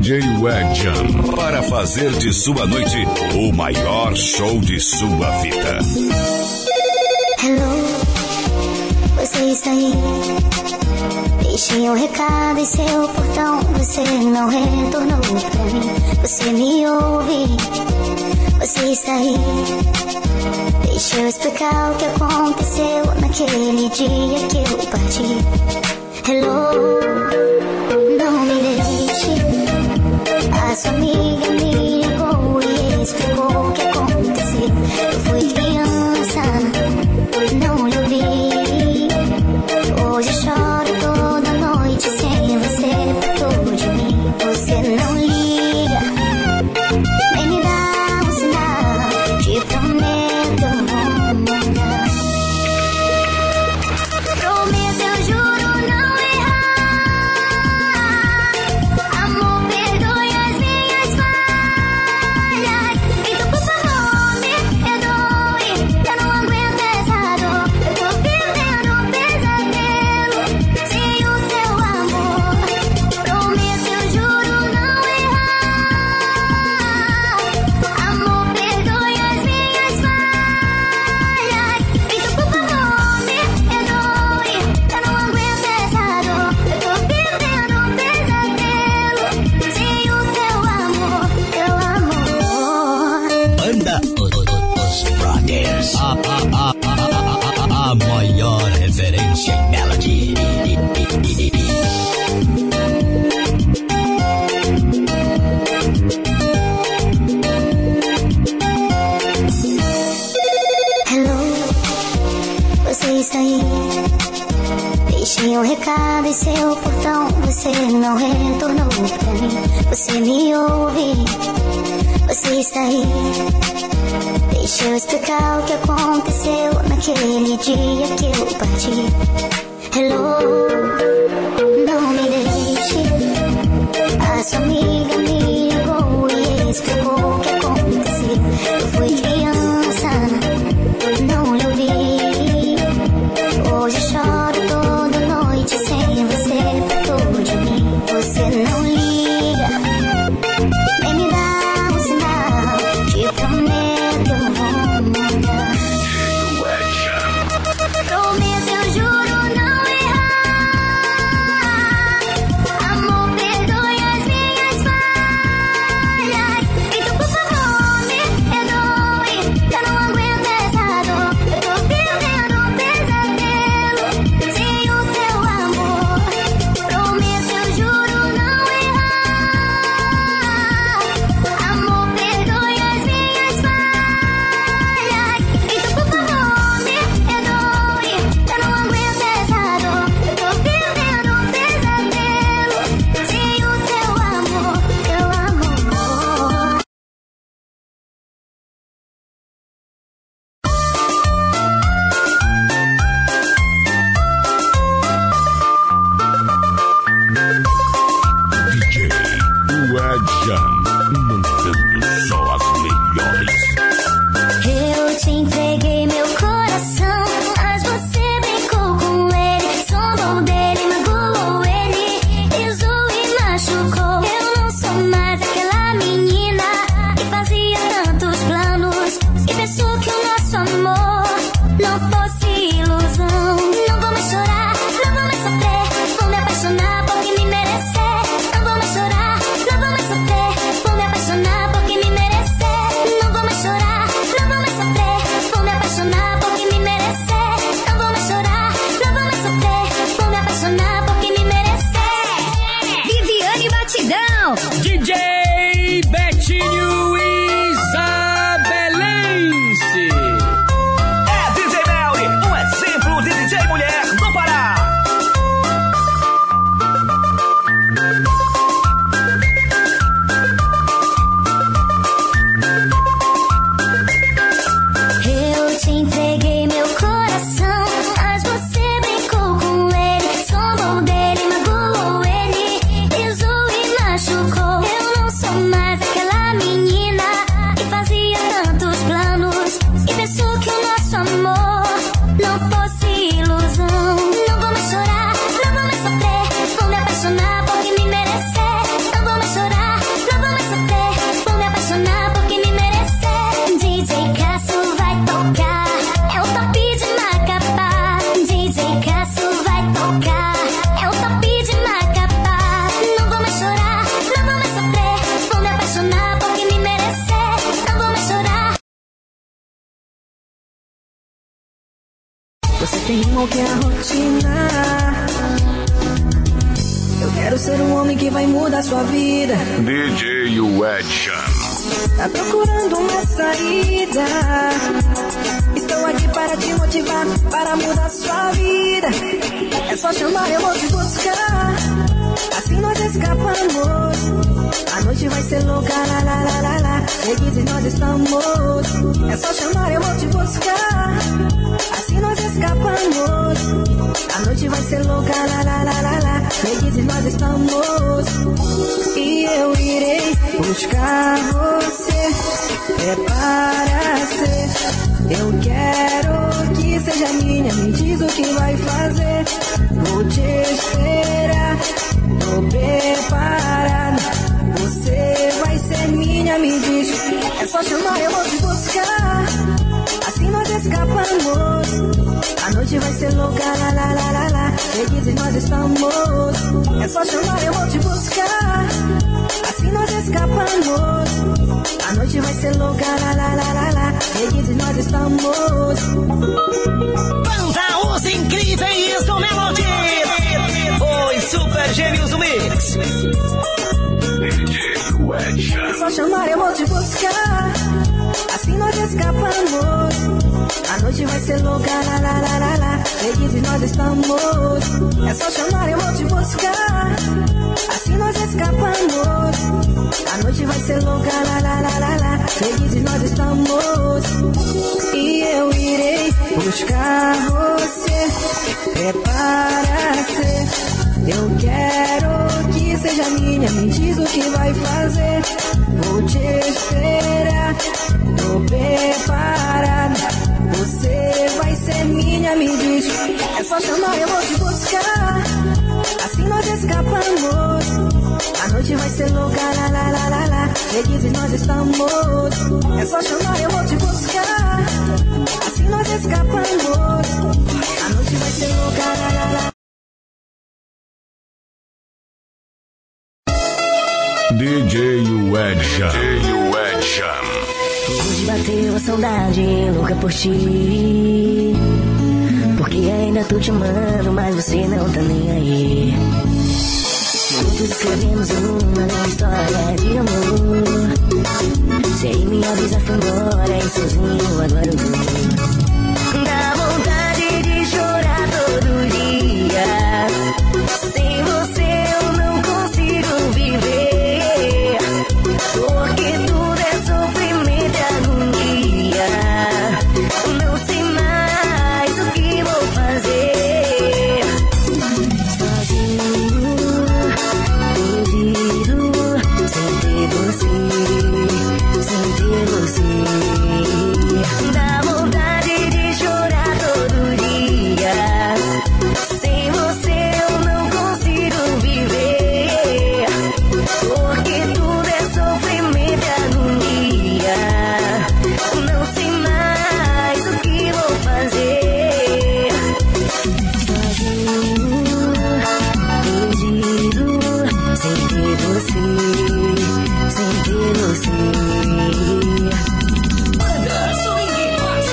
DJ Wedjan, para fazer de sua noite o maior show de sua vida. Hello, você está aí? Deixei um recado em seu portão, você não retornou pra mim. Você me ouve? Você está aí? Deixa eu explicar o que aconteceu naquele dia que eu parti. Hello, não me deixe. A sua amiga me ligou e explicou o que aconteceu. Eu fui criança, não lhe ouvi. Hoje choro toda noite sem você perto de mim. Você não liga, nem me dá um sinal. Te prometo eu vou mudar. Prometo, eu juro não errar. Amor, perdoe as minhas falhas. Então por favor me perdoe. Eu não aguento essa dor. Eu tô vivendo um pesadelo sem o teu amor. Prometo, eu juro não errar. Amor, perdoe as minhas falhas. Então por favor me perdoe. Eu não aguento essa dor. Eu tô vivendo um pesadelo sem o teu amor, teu amor. Banda Os Brothers, a maior referência em melody. Hello, você está aí? Deixei um recado em seu portão, você não retornou pra mim. Você me ouve? Você está aí? Deixa eu explicar o que aconteceu naquele dia que eu parti. Hello, não me deixe. A sua amiga me ligou e explicou o que aconteceu. Eu fui criança, não lhe ouvi. Hoje choro toda noite sem você perto de mim. Você não liga, nem me dá um sinal. Te prometo eu vou mudar. Prometo, eu juro não errar. Amor, perdoe as minhas falhas. Então por favor me perdoe. Eu não aguento essa dor. Eu tô vivendo um pesadelo sem o teu amor. Prometo, eu juro não errar. Amor, perdoe as minhas falhas. Então por favor me perdoe. Eu não aguento essa dor. Eu tô vivendo um pesadelo sem o teu amor, teu amor. DJ Wedjan, mandando só as melhores. Eu te entreguei meu coração, mas você brincou com ele, zombou dele, magoou ele, pisou e machucou. Eu não sou mais aquela menina que fazia tantos planos e pensou que o nosso amor não fosse ilusão. Não vou mais chorar, não vou mais sofrer, vou me apaixonar por quem me merecer. Não vou mais chorar, não vou mais sofrer, vou me apaixonar por quem me merecer. Não vou mais chorar, não vou mais sofrer, vou me apaixonar por quem me merecer. Não vou mais chorar, não vou mais sofrer, vou me apaixonar por quem me merecer. Viviane Batidão, DJ Betinho Isabelense. É DJ Melly, um exemplo de DJ mulher do Pará. Eu te entreguei meu coração, mas você brincou com ele, zombou dele, magoou ele, pisou e machucou. Eu não tem ritmo que é a rotina. Eu quero ser um homem que vai mudar sua vida. DJ Edson. Tá procurando uma saída? Estou aqui para te motivar, para mudar sua vida. É só chamar, eu vou te buscar. Assim nós escapamos. A noite vai ser louca, lá, lá, lá, lá, lá. Felizes nós estamos. É só chamar, eu vou te buscar. Assim nós escapamos. A noite vai ser louca, lá, lá, lá, lá, lá. Felizes nós estamos. E eu irei buscar você. Prepara-se. Eu quero que seja minha. Me diz o que vai fazer. Vou te esperar. Tô preparado. Você vai ser minha, me diz. É só chamar, eu vou te buscar. Assim nós escapamos. A noite vai ser louca, lá, lá, lá, lá, lá. Felizes nós estamos. É só chamar, eu vou te buscar. Assim nós escapamos. A noite vai ser louca, lá, lá, lá, lá, lá. Felizes nós estamos. Banda Os Incríveis do Melody. Oi, Super Gêmeos do Mix. É só chamar, eu vou te buscar. Assim nós escapamos. A noite vai ser louca, lá, lá, lá, lá, lá. Felizes nós estamos. É só chamar, eu vou te buscar. Assim nós escapamos. A noite vai ser louca, lá, lá, lá, lá, lá. Felizes nós estamos. E eu irei buscar você. Prepara-se. Eu quero que seja minha. Me diz o que vai fazer. Vou te esperar. Tô preparado. Você vai ser minha, me diz. É só chamar, eu vou te buscar. Assim nós escapamos. A noite vai ser louca, lá, lá, lá, lá, lá. Felizes nós estamos. É só chamar, eu vou te buscar. Assim nós escapamos. A noite vai ser louca, lá, lá, lá. DJ Edson. Hoje bateu a saudade louca por ti. Porque ainda tô te amando, mas você não tá nem aí. Juntos escrevemos uma linda história de amor. Sem minha vida foi embora e sozinho agora eu tô. Dá vontade de chorar todo dia. Sem você eu não consigo viver. Porque tudo é sofrimento e agonia. Não sei mais o que vou fazer. Sozinho, perdido, sem ter você. Dá vontade de chorar todo dia. Sem você eu não consigo viver. Porque tudo é sofrimento e agonia. Não sei mais o que vou fazer. Sozinho, perdido, sem ter você. Banda Swing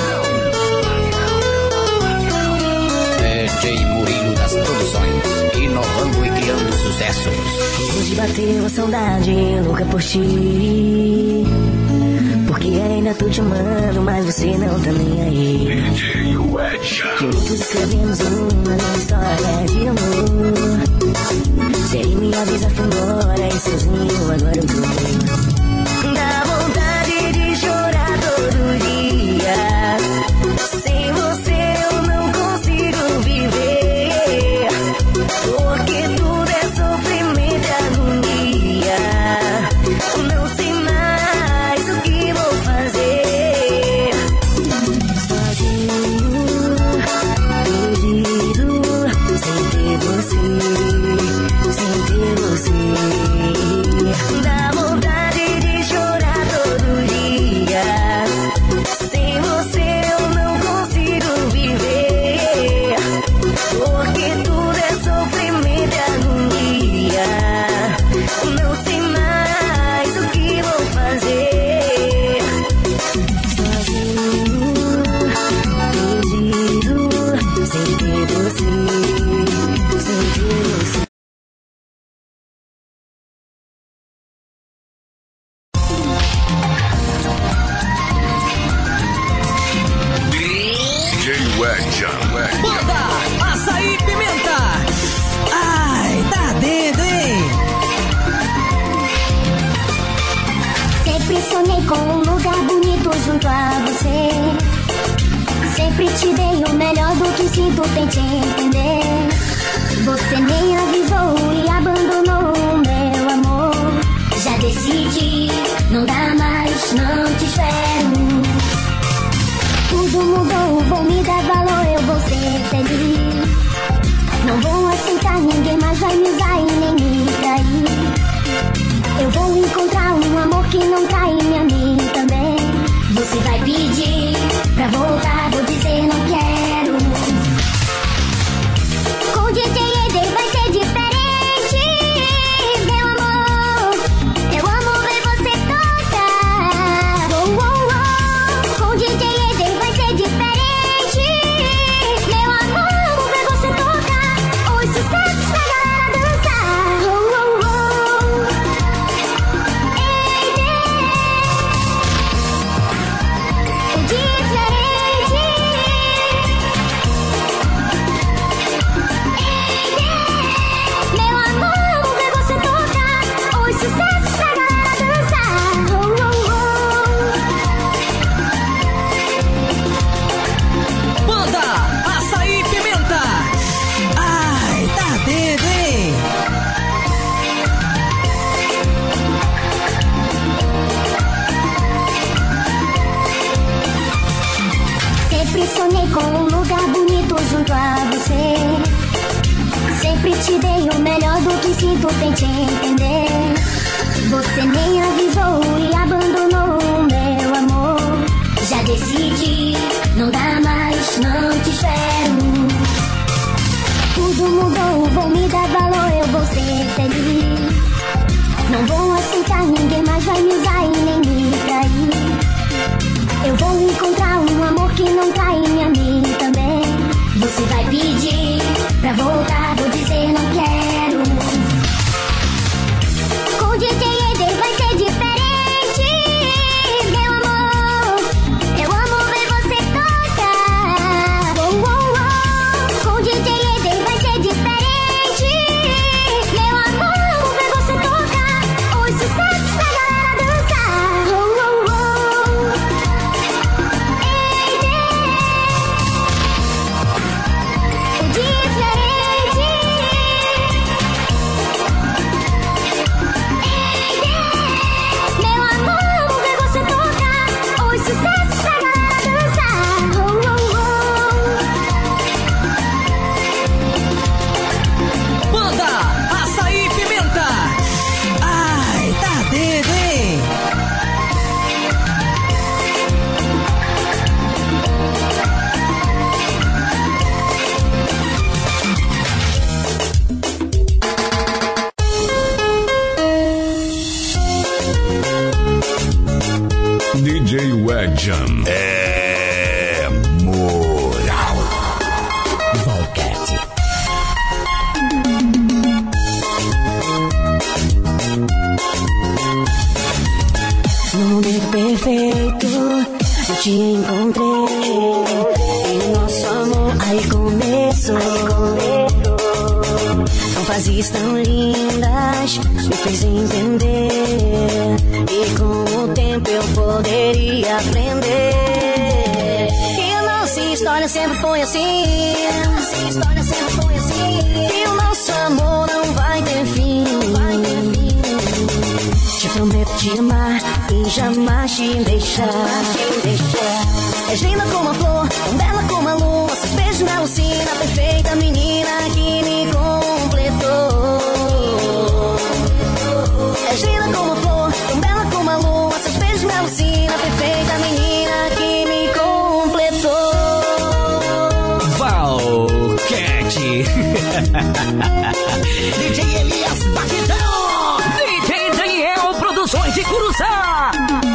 DJ Murilo das Produções, inovando e criando sucessos. Hoje bateu a saudade louca por ti. Porque ainda tô te amando, mas você não tá nem aí. DJ Edson. Juntos escrevemos uma linda história de amor. Sem minha vida foi embora e sozinho agora eu tô. Dá vontade de chorar todo dia. Sem você eu não consigo viver. Porque tudo é sofrimento e agonia. Não sei mais o que vou fazer. Sozinho, perdido, sem ter você. sonhei com um lugar bonito junto a você. Sempre te dei o melhor do que sinto, tente entender. Você nem avisou e abandonou o meu amor. Já decidi, não dá mais, não te espero. Tudo mudou, vou me dar valor, eu vou ser feliz. Não vou aceitar, ninguém mais vai me usar e nem me trair. Eu vou encontrar um amor que não trai a mim também. Você vai pedir pra voltar, vou dizer não quero. Com DJ Eder vai ser diferente, meu amor. Eu amo ver você tocar. Oh, oh, oh. Com DJ Eder vai ser diferente, meu amor. Amo ver você tocar. Os sucessos pra galera dançar. Oh, oh, oh. Meu amor, amo ver você tocar. Os sucessos pra galera dançar. Oh, oh, oh. Banda Açaí Pimenta. Ai, tá doido, hein? Sempre sonhei com um lugar bonito junto a você. Sempre te dei o melhor do que sinto, tente entender. Você nem avisou e abandonou o meu amor. Já decidi, não dá mais, não te espero. Tudo mudou, vou me dar valor, eu vou ser feliz. Não vou aceitar, ninguém mais vai me usar e nem me trair. Eu vou encontrar um amor que não trai a mim também. Você vai pedir pra voltar, vou dizer não quero. Com DJ Eder vai ser diferente, meu amor. Eu amo ver você tocar. Oh, oh, oh. Com DJ Eder vai ser diferente, meu amor. Amo ver você tocar. Os sucessos pra galera dançar. Oh, oh, oh. Meu amor, amo ver você tocar. Os sucessos pra galera dançar. Oh, oh, oh. Banda Açaí Pimenta. Ai, tá doido, hein? DJ Wedjan é moral. Volcat. No momento perfeito, eu te encontrei. E o nosso amor aí começou. Com fases tão lindas, me fez entender. E com o tempo eu poderia aprender. E a nossa história sempre foi assim. E o nosso amor não vai ter fim. Te prometo te amar e jamais te deixar. És linda como a flor, tão bela como a lua. Seus beijos me alucina, perfeita menina que me completou. És linda como a flor, tão bela como a lua. Seus beijos me alucina, perfeita menina que me completou. Valcat. DJ Elias Batidão. DJ Daniel Produções de Curuçá.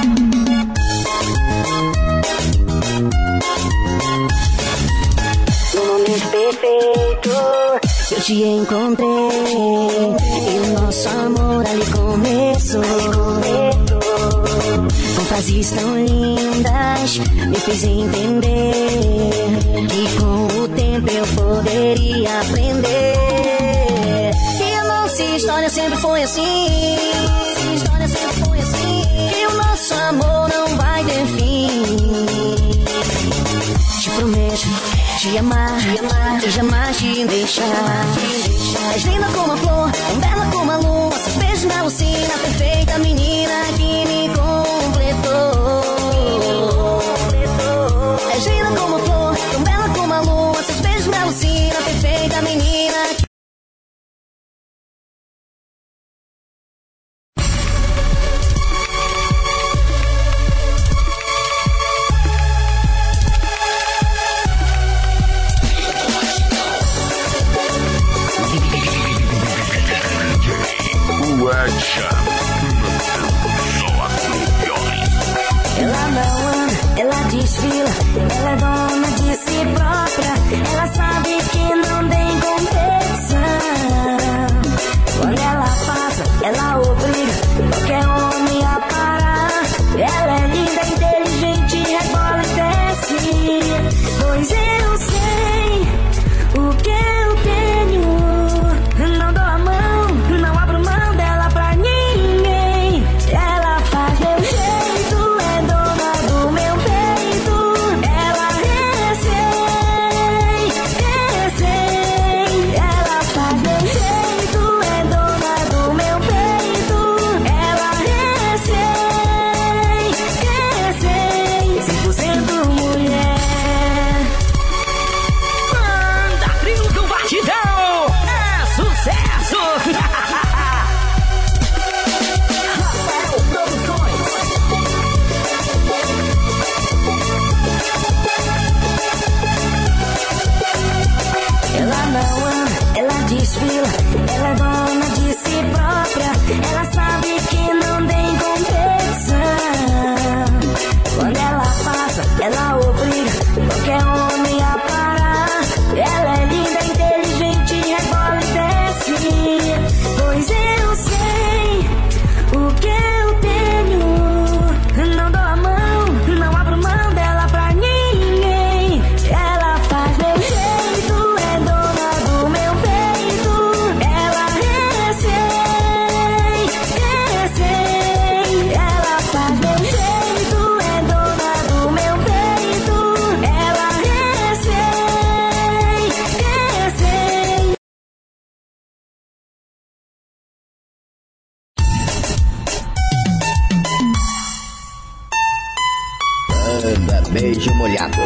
No momento perfeito, eu te encontrei. E o nosso amor ali começou. Com fases tão lindas, me fez entender. E com o tempo eu poderia aprender. E a nossa história sempre foi assim. E o nosso amor amar, e jamais te deixar. És linda como a flor, tão bela como a lua, seus beijos me alucina, perfeita menina que me completou. És linda como a flor, tão bela como a lua, seus beijos me alucina, perfeita menina que... Ela não anda, ela desfila, ela é dona de si própria, ela sabe que não tem competição. Quando ela passa, ela obriga qualquer homem a parar. Ela é linda, inteligente, rebola e desce. Pois eu sei o que eu tenho. Não dou a mão, não abro mão dela pra ninguém. Ela faz meu jeito, é dona do meu peito. Ela ela faz meu jeito, é dona do meu peito. Ela 100% mulher. Manda Trio do Batidão! É sucesso! Rafael Produções. Ela não anda, ela desfila, ela é dona de si própria, ela sabe que não tem competição. Quando ela passa, ela obriga qualquer homem a parar. Ela é linda, inteligente, rebola e desce. Pois eu sei o que eu tenho. Não dou a mão, não abro mão dela pra ninguém. Ela faz meu jeito, é dona do meu peito. Ela ela faz meu jeito, é dona do meu peito. Ela Anda beijo molhado.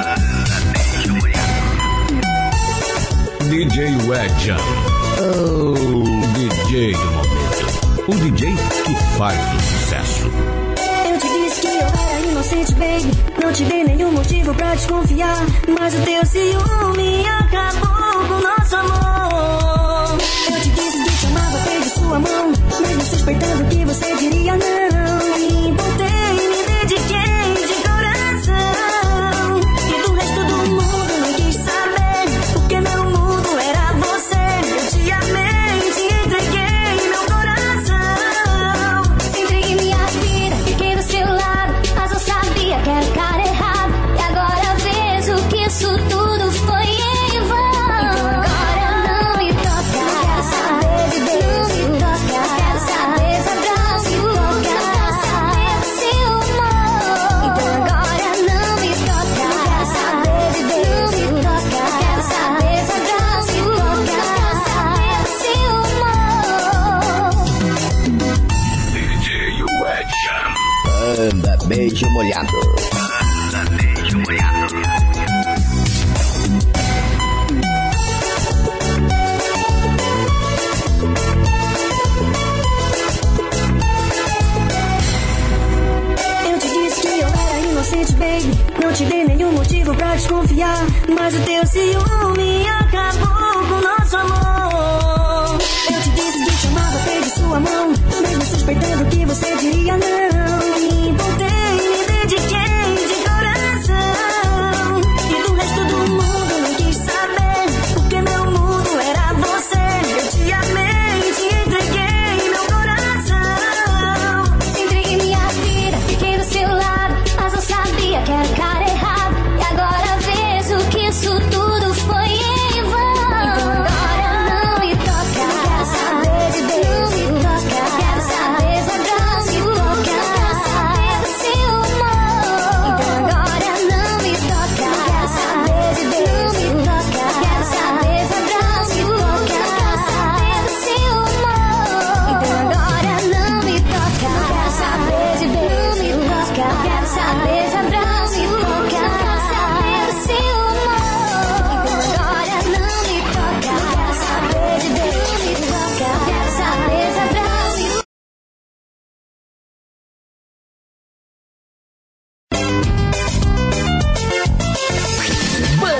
DJ Wedja. Oh, DJ do momento. O DJ que faz o sucesso. Eu te disse que eu era inocente, baby. Não te dei nenhum motivo pra desconfiar, mas o teu ciúme acabou com o nosso amor. Eu te disse que te amava, peguei sua mão, mesmo suspeitando que você diria não. Me importei, me dediquei de coração, e do resto do mundo não quis saber, porque meu mundo era você. Eu te amei, te entreguei meu coração. Entreguei minha vida, fiquei do seu lado, mas eu sabia que era o cara errado. E agora vejo que isso tudo foi em vão. Então agora não me toca, não quero saber de beijo, não me toca, não quero saber de abraço, não quero saber do seu amor. Então agora não me toca, não quero saber de beijo, não me toca, não quero saber de abraço, não quero saber do seu amor. DJ Wedja. Anda beijo molhado. Eu te disse que eu era inocente, baby. Não te dei nenhum motivo pra desconfiar, mas o teu ciúme acabou com o nosso amor. Eu te disse que te amava, peguei sua mão, mesmo suspeitando que você diria não. Me importei, me dediquei de coração, e do resto do mundo não quis saber, porque meu mundo era você. Eu te amei, te entreguei meu coração. Entreguei minha vida, fiquei do seu lado, mas eu sabia que era o cara errado. E agora vejo que isso tudo foi em vão. Então agora não me toca, não quero saber de beijo, não quero saber de abraço, não quero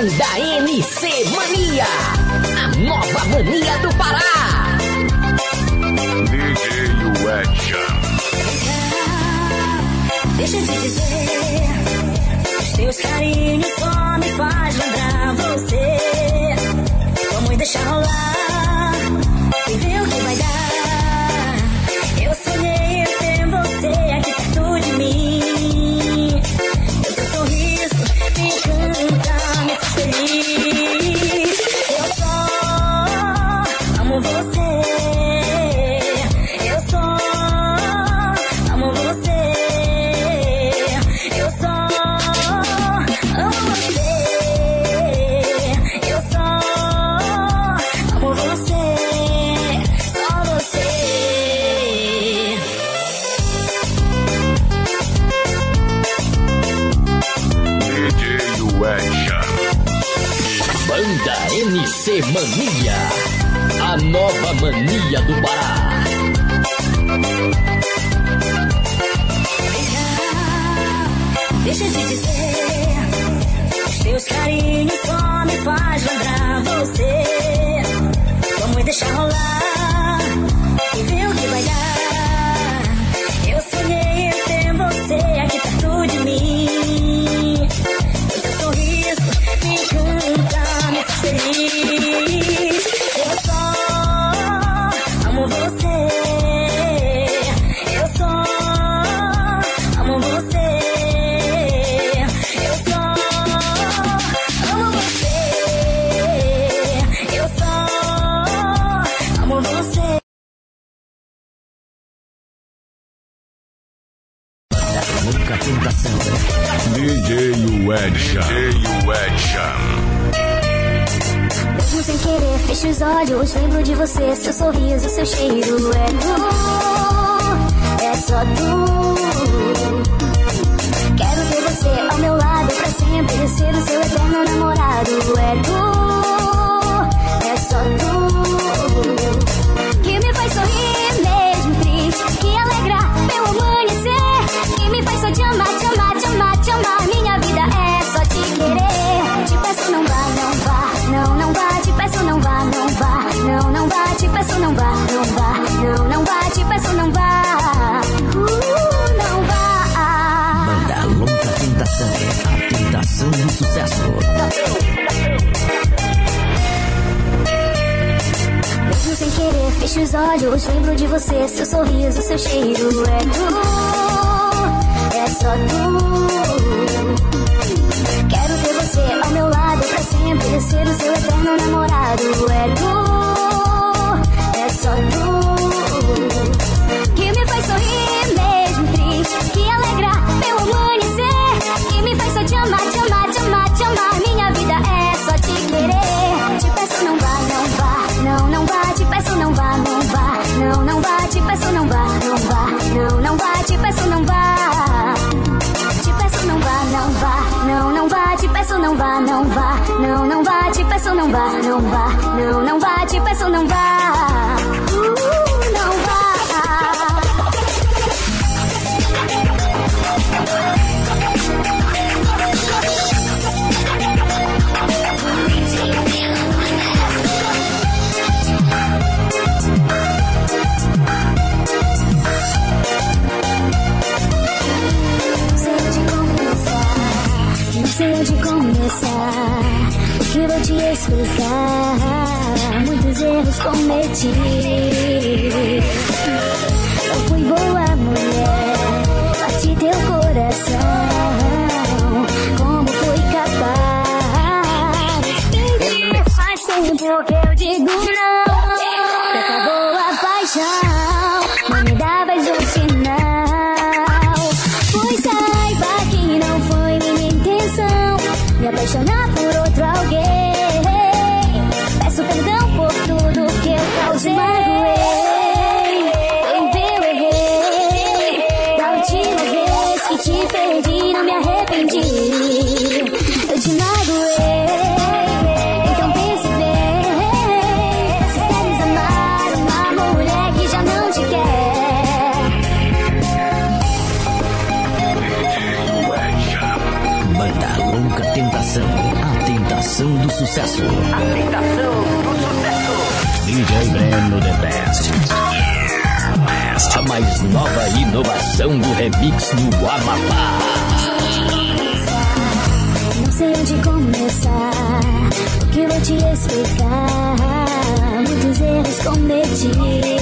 Banda MC Mania, a nova mania do Pará. DJ Action. Deixa eu te dizer, os teus carinhos só me faz lembrar você. Vamos deixar rolar e ver o que vai dar. Eu sonhei em ter você aqui perto de mim. O teu sorriso me encanta, me faz feliz. Eu só amo você. Eu só amo você. Eu só amo você. Eu só amo você. Só você. DJ Action. Banda MC Mania, a nova mania do Pará. Deixa eu te dizer, os teus carinhos só me faz lembrar você. Vamos deixar rolar e ver o que vai dar. Eu sonhei em ter você aqui perto de mim. O teu sorriso me encanta, me faz feliz. Eu só amo você. Eu só amo você. Eu só amo você. Eu só amo você. Nunca tentação. DJ Action. DJ Action. Mesmo sem querer, fecho os olhos, lembro de você, seu sorriso, seu cheiro. É tu, é só tu. Quero ter você ao meu lado pra sempre, ser o seu eterno namorado. É tu, é só tu, que me faz sorrir mesmo triste, que alegra meu amanhecer, que me faz só te amar, te amar, te amar, te amar. Minha vida é só te querer. Te peço não vá, não vá, não, não vá. Te peço não vá, não vá, não, não vá. Te peço não vá, não vá, não, não vá. Te peço não vá, não vá. Banda Longa Tentação, a tentação do sucesso. Mesmo sem querer, fecho os olhos, lembro de você, seu sorriso, seu cheiro. É tu, é só tu. Quero ter você ao meu lado pra sempre, ser o seu eterno namorado. É tu, é só tu, que me faz sorrir mesmo triste, que alegra meu amanhecer, que me faz só te amar, te amar, te amar, te amar. Minha vida é só te querer. Te peço não vá, não vá, não, não vá. Te peço não vá, não vá, não, não vá. Te peço não vá, não vá, não, não vá. Te peço não vá. Te peço não vá, não vá, não, não vá. Te peço não vá, não vá, não, não vá. Te peço não vá, não vá, não, não vá. Te peço não vá, não vá. Não sei onde começar, o que vou te explicar. Muitos erros cometi. Eu fui boa mulher, parti teu coração. Como fui capaz? Faz tempo que eu digo não, que acabou a paixão. Não me davas um sinal, pois saiba que não foi minha intenção me apaixonar por outro alguém. Peço perdão por tudo que eu causei. sucesso. A tentação do sucesso. DJ Breno The Best. A mais nova inovação do remix do Amapá. Não sei onde começar, o que vou te explicar. Muitos erros cometi.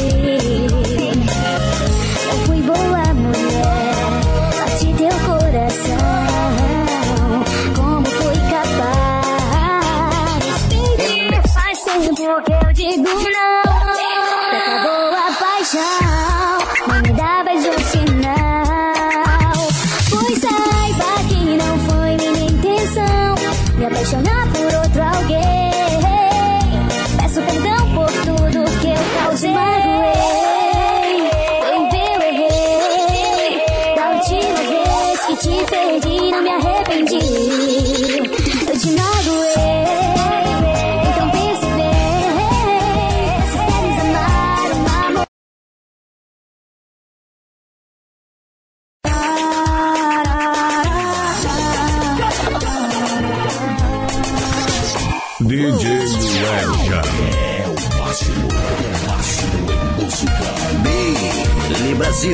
Eu fui boa mulher, bati teu coração. Como fui capaz? Faz tempo que eu digo não. Acabou a paixão, não me dá mais um sinal. Pois saiba que não foi minha intenção me apaixonar por outro alguém. Peço perdão por tudo que eu causei. Eu errei. Da última vez que te perdi, não me arrependi. Eu te magoei. Então pense bem. Se queres amar um amor. DJ Welja. Billy Brasil.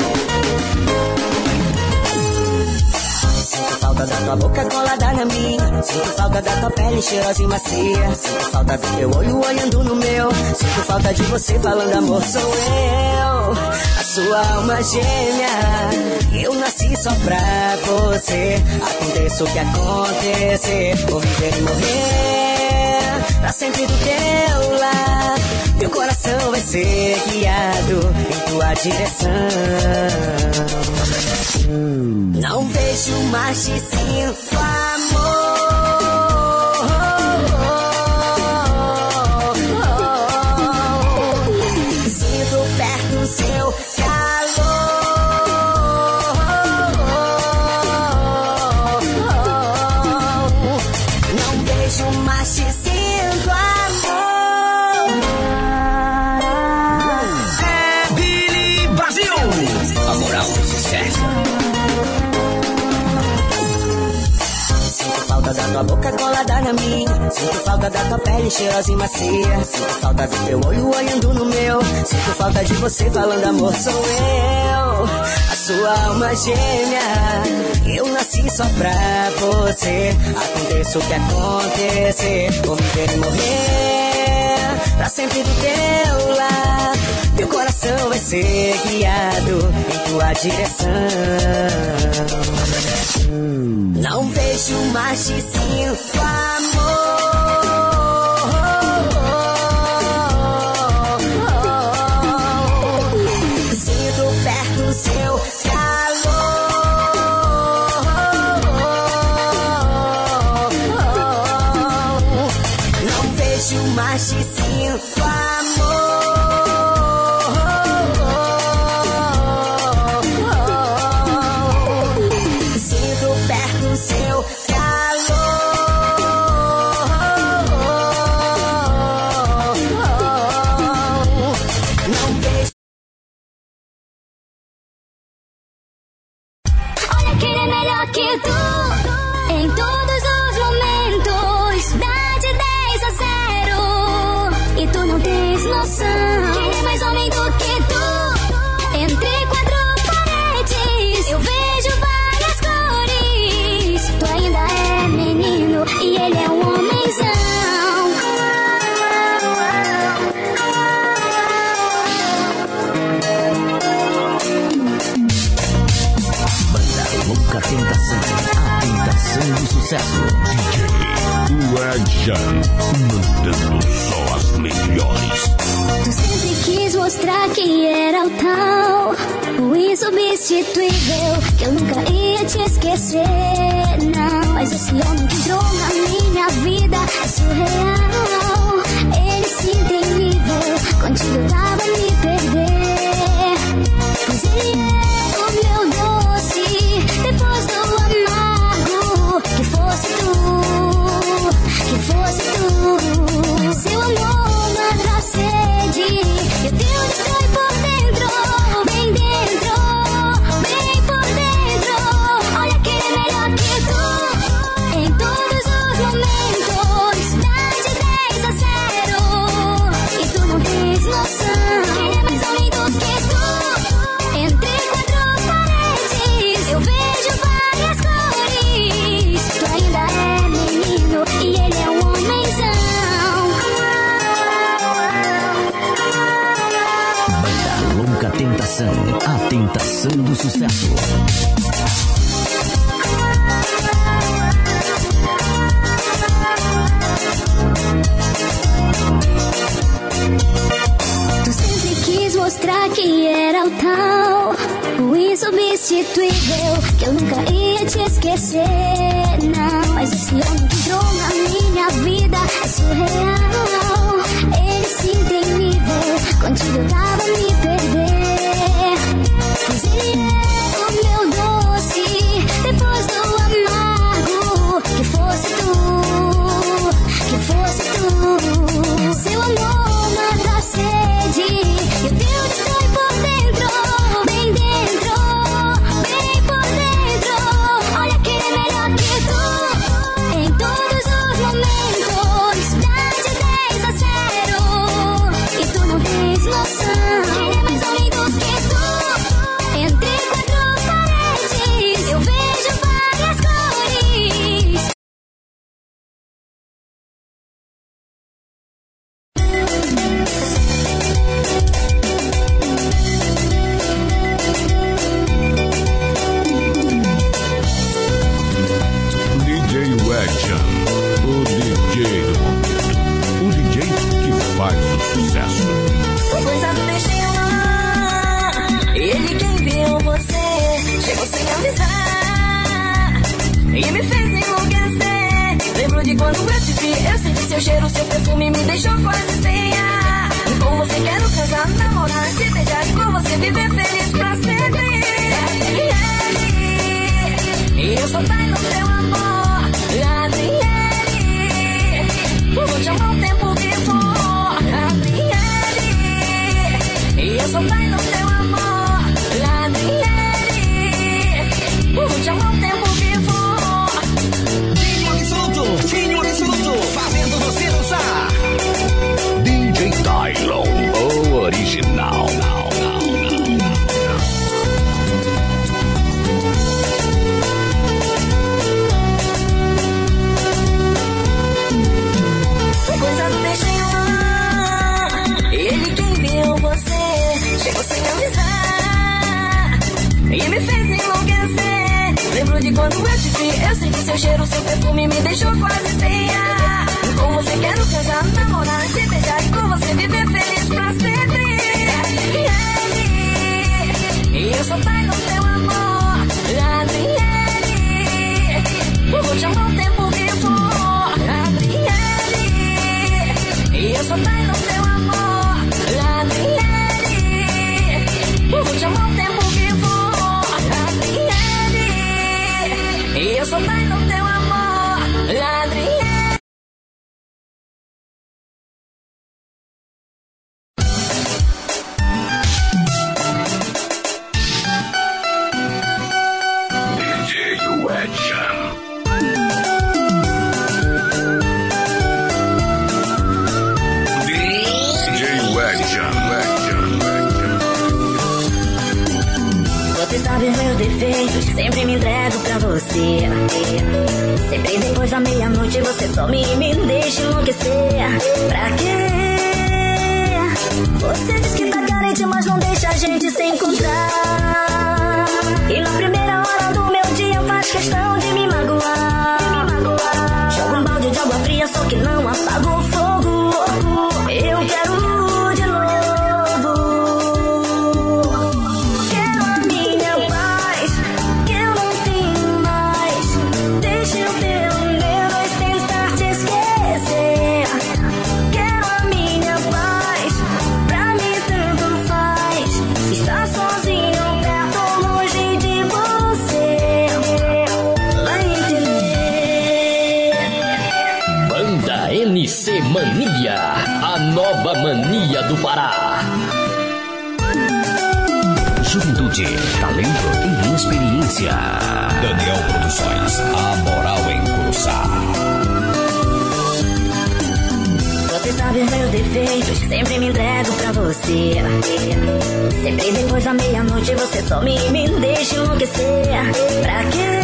Sinto falta da tua boca colada na minha. Sinto falta da tua pele cheirosa e macia. Sinto falta do teu olho olhando no meu. Sinto falta de você falando amor. Sou eu, a sua alma gêmea. Eu nasci só pra você. Aconteça o que acontecer, vou viver e morrer pra sempre do teu lado. Meu coração vai ser guiado em tua direção. Não vejo mais te sinto amor. Sinto perto seu calor. Não vejo mais te sinto amor. É Billy Brasil. A moral do sucesso. Sinto falta da tua boca colada na minha. Sinto falta da tua pele cheirosa e macia. Sinto falta do teu olho olhando no meu. Sinto falta de você falando amor. Sou eu, a sua alma gêmea. Eu nasci só pra você. Aconteça o que acontecer, vou viver e morrer pra sempre do teu lado. Meu coração vai ser guiado em tua direção. Não vejo mais te sinto amor. Sinto perto seu calor. Não vejo mais te sinto amor. Sinto perto seu calor. Não vejo. Olha que ele é melhor que tu em todos os momentos. Dá de 10 a 0 e tu não tens noção. Que ele é mais homem do que tu. Entre quatro paredes eu vejo várias cores. Tu ainda é menino e ele é um homenzão. Banda Louca Tentação. A tentação do sucesso. Welja. Mandando só as melhores. Tu sempre quis mostrar que era o tal, o insubstituível, que eu nunca ia te esquecer, não. Mas esse homem que entrou na minha vida é surreal. Ele sim tem nível, contigo dava me perder. Pois ele é o meu doce, depois do amargo. Que fosse tu, que fosse tu. Seu amor mata a sede, e o teu destrói por dentro, bem dentro, bem por dentro. Olha que ele é melhor que tu em todos os momentos. Dá de Reino do Sucesso. Tu sempre quis mostrar que era o tal, o insubstituível, que eu nunca ia te esquecer, não. Mas esse homem que entrou na minha vida é surreal. Ele sim tem nível, contigo eu tava a me perder. Pois ele é o meu doce, depois do amargo. Que fosse tu, seu amor mata a sede, e o teu destrói por dentro, bem dentro, bem por dentro. Olha que ele é melhor que tu, em todos os momentos, dá de 10 a 0, e tu não tens noção. Ele é mais lindo que tu, entre quatro paredes, eu vejo várias cores. DJ Wedson, o DJ do momento. O DJ que faz o sucesso. Coisa do destino, ele quem viu você, chegou sem avisar e me fez enlouquecer. Lembro de quando eu te vi, eu senti seu cheiro, seu perfume me deixou quase sem ar. E com você quero casar, namorar, te beijar e com você viver feliz pra sempre. E eu sou pai no teu amor, Adriele. Vou te amar o tempo que for, Adriele. E eu sou pai no teu amor, Adriele. Vou te amar o tempo que for. Tinho absoluto, fazendo você dançar. DJ Tylon, o original. Coisa do destino, ele quem viu você, chegou sem avisar e me fez enlouquecer. Lembro de quando eu te vi, eu senti seu cheiro, seu perfume me deixou quase sem ar. E com você quero casar, namorar, te beijar e com você viver feliz pra sempre. E eu sou pai no teu amor, Adriele. Vou te amar o tempo que for, Adriele. E eu sou pai no teu amor, Adriele. Vou te amar o tempo que for, Adriele. E eu sou pai no teu amor, Adriele. DJ Wedson. DJ Wedson. Você sabe os meus defeitos, sempre me entrego pra você. Sempre depois da meia-noite você some e me deixa enlouquecer. Pra quê? Você diz que tá carente, mas não deixa a gente se encontrar. E na primeira hora do meu dia faz questão de me magoar. Joga um balde de água fria, só que não apaga o fogo. Eu quero de novo. Quero a minha paz, que eu não tenho mais. Deixa eu pelo menos tentar te esquecer. Quero a minha paz, pra mim tanto faz. Estar sozinho ou perto ou longe de você. Vai entender. Banda NC Mania, a nova mania do Pará. Juventude, talento e experiência. Daniel Produções, a moral em Curuçá. Você sabe os meus defeitos, sempre me entrego pra você. Sempre depois da meia-noite você some e me deixa enlouquecer. Pra quê?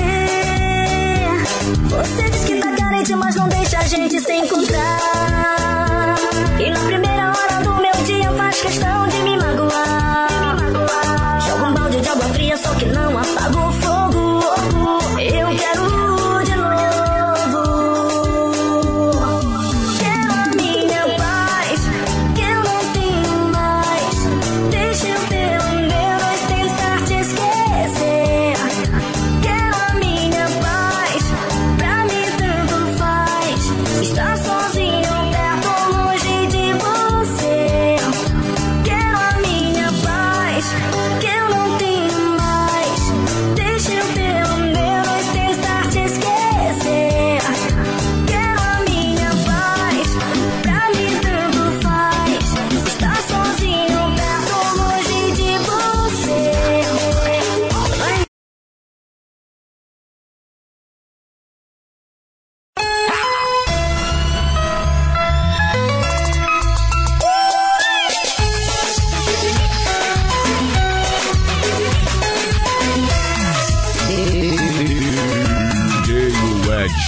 Você diz que tá carente, mas não deixa a gente se encontrar. E na primeira hora do meu dia faz questão de me magoar. Joga um balde de água fria, só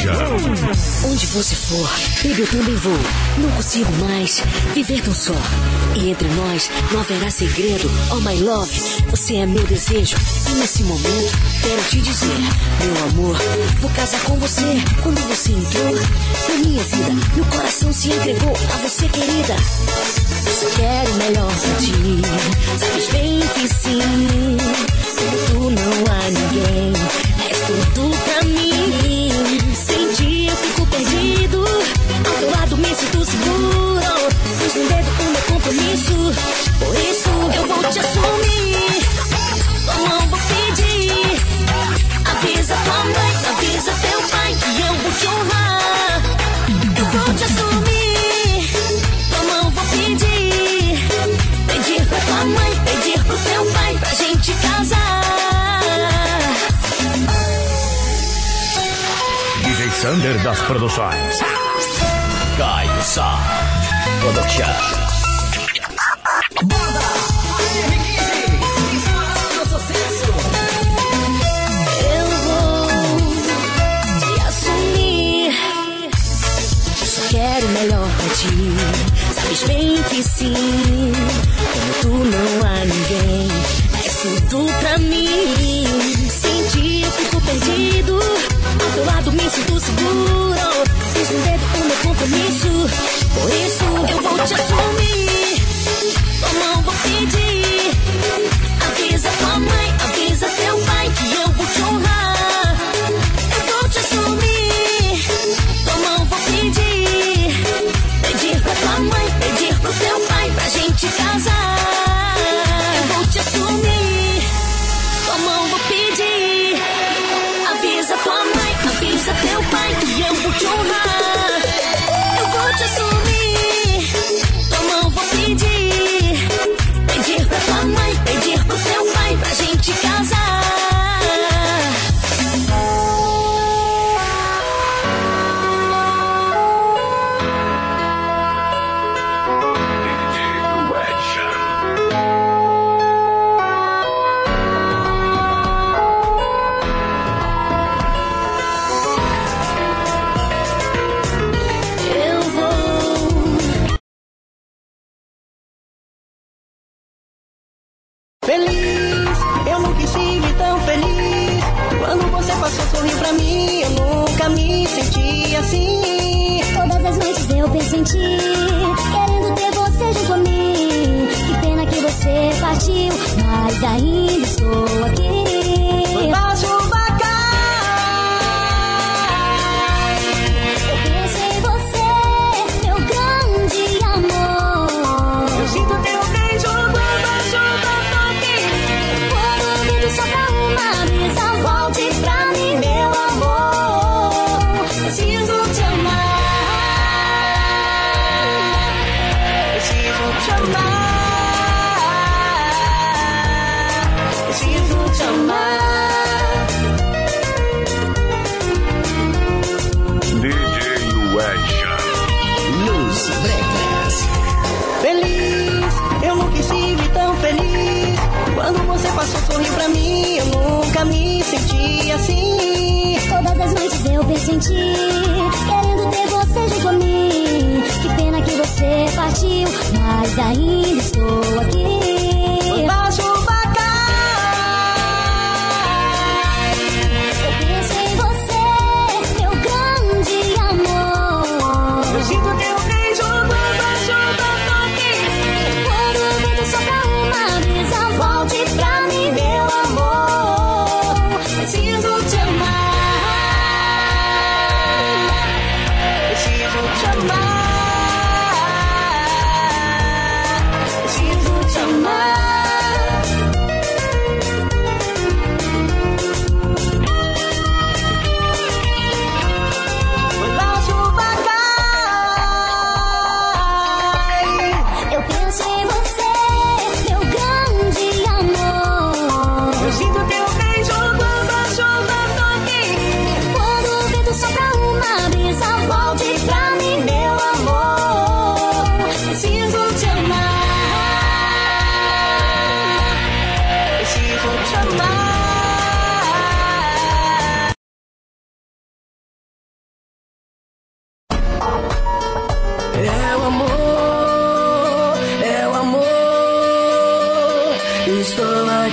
Wedge. Onde você for, baby, eu também vou. Não consigo mais viver tão só. E entre nós não haverá segredo. Oh my love, você é meu desejo. E nesse momento quero te dizer, meu amor, vou casar com você. Quando você entrou na minha vida, meu coração se entregou a você, querida. Só quero o melhor pra ti. Sabes bem que sim, como tu não há ninguém. És tudo pra mim. Sem ti eu fico perdido. Ao teu lado me sinto seguro. Pus no dedo o meu compromisso. Por isso eu vou te assumir. Tua mão vou pedir. Avisa tua mãe, avisa teu pai que eu vou te honrar. Eu vou te assumir. Tua mão vou pedir. Pedir pra tua mãe, pedir pro teu pai pra gente casar. DJ Sander das Produções. Caio Sá Production. Eu vou te assumir. Só quero o melhor pra ti. Sabes bem que sim, como tu não há ninguém. És tudo pra mim. Sem ti eu fico perdido. Ao teu lado me sinto seguro. Fiz no dedo o meu compromisso. Por isso eu vou te assumir. Tua mão vou pedir. Avisa tua mãe, avisa teu pai que eu vou te honrar. Eu vou te assumir. Tua mão vou pedir. Pedir pra tua mãe, pedir pro teu pai pra gente casar. Eu vou te assumir. Tua mão vou pedir. Avisa tua mãe, avisa teu pai que eu vou te honrar. Eu vou te assumir. Tua mão vou pedir. Pedir pra tua mãe, pedir pro teu pai pra gente casar. Eu vou. Feliz, eu nunca estive tão feliz. Quando você passou, sorriu pra mim. Eu nunca me senti assim. Todas as noites eu penso em ti, querendo ter você junto a mim. Que pena que você partiu, mas ainda estou aqui. Quando a chuva cai, Eu penso em você, meu grande amor. eu sinto teu beijo quando a chuva toque. Quando o vento sopra uma brisa, volte pra mim, meu amor. Preciso te amar. Preciso te amar. Preciso te amar. DJ Wedge. Luz Breakers. Feliz, eu nunca estive tão feliz. Quando você passou, sorriu pra mim. Eu nunca me senti assim. Todas as noites eu penso em ti, querendo ter você junto a mim. Que pena que você partiu, mas ainda estou aqui. Quando a chuva cai, Eu penso em você, meu grande amor. eu sinto teu beijo quando a chuva toque. Quando o vento sopra uma brisa, volte pra mim, meu amor. Preciso te amar. Preciso te amar. Preciso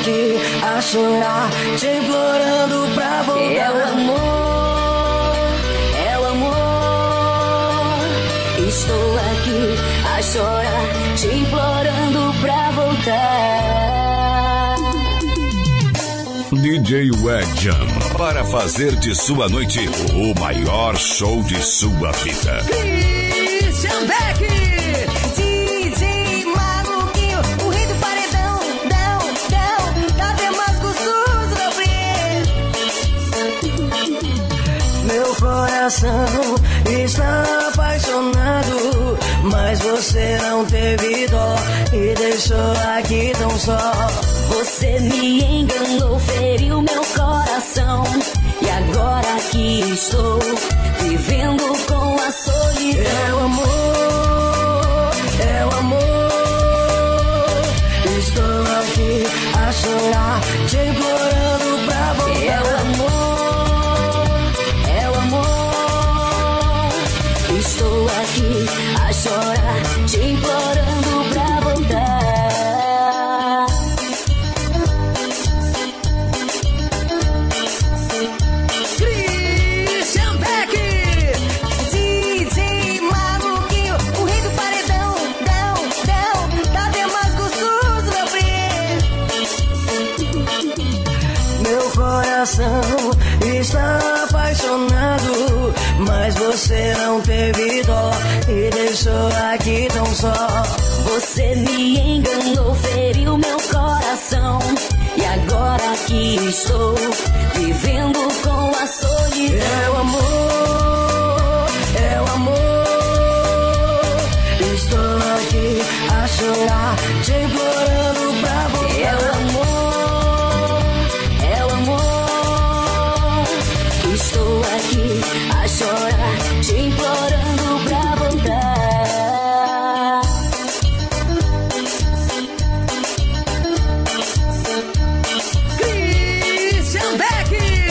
aqui a chorar, te implorando pra voltar. É o amor, é o amor. Estou aqui a chorar, te implorando pra voltar. DJ Wedjam, para fazer de sua noite o maior show de sua vida. Christian Beck, DJ Maluquinho, o rei do paredão, cadê mais gostoso da Meu coração está apaixonado, mas você não teve dó e deixou aqui tão só. Você me enganou, feriu meu coração, e agora aqui estou, vivendo com a solidão. É o amor, é o amor. Estou aqui a chorar, te implorando pra voltar. É o amor, é o amor. Estou aqui a chorar, te implorando pra voltar. Está apaixonado, mas você não teve dó e deixou aqui tão só. Você me enganou, feriu meu coração, e agora aqui estou, vivendo com a solidão. É o amor, é o amor. Estou aqui a chorar, te implorando pra voltar. É o amor, é o amor. Estou aqui a chorar, te implorando pra voltar. Christian Beck.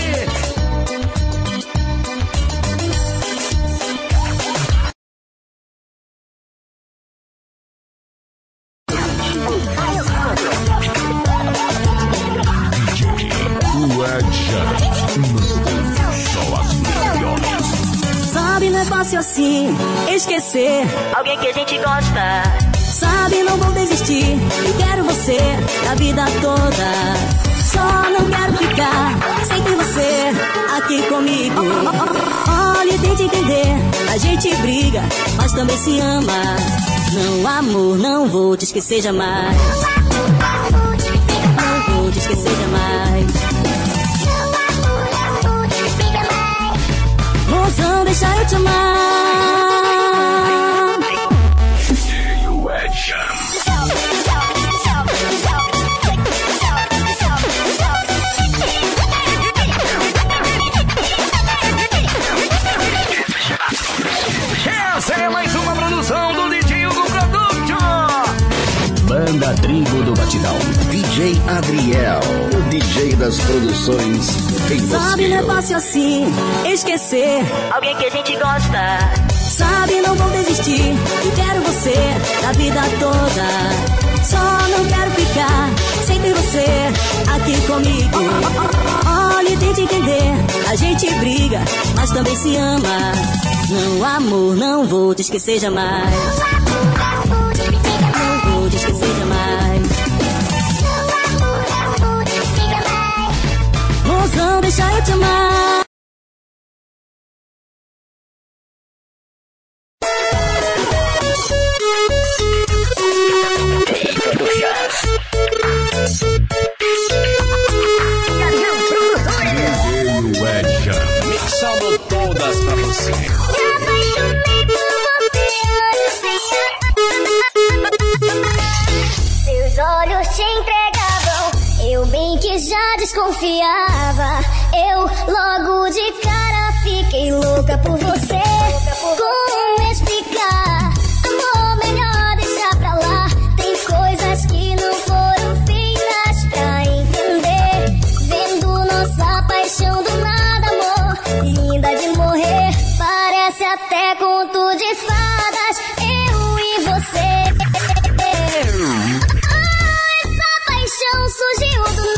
Sabe, não é fácil assim esquecer alguém que a gente gosta. Sabe, não vou desistir e quero você a vida toda. Só não quero ficar sem ter você aqui comigo. Olha, tente entender, a gente briga, mas também se ama. Não, amor, não vou te esquecer jamais. Não vou te esquecer jamais. Mozão, deixa eu te amar. Essa é mais uma produção do DJ Hugo Production. Banda Tribo do Batidão. DJ Adriel, o DJ das produções em Sabe, não é fácil assim esquecer alguém que a gente gosta. Sabe, não vou desistir e quero você a vida toda. Só não quero ficar sem ter você aqui comigo. Olha, tente entender, a gente briga, mas também se ama. Não, amor, não vou te esquecer jamais. Não vou te esquecer jamais. Mozão, deixa eu te amar. Mixando todas pra você. Me apaixonei por você, olhos seus olhos te entregavam. Eu bem que já desconfiava. Eu logo de cara fiquei louca por você. Como explicar? Amor, melhor deixar pra lá. Tem coisas que não foram feitas pra entender. Vendo nossa paixão do nada, amor, linda de morrer. Parece até conto de fadas, eu e você. Essa paixão surgiu do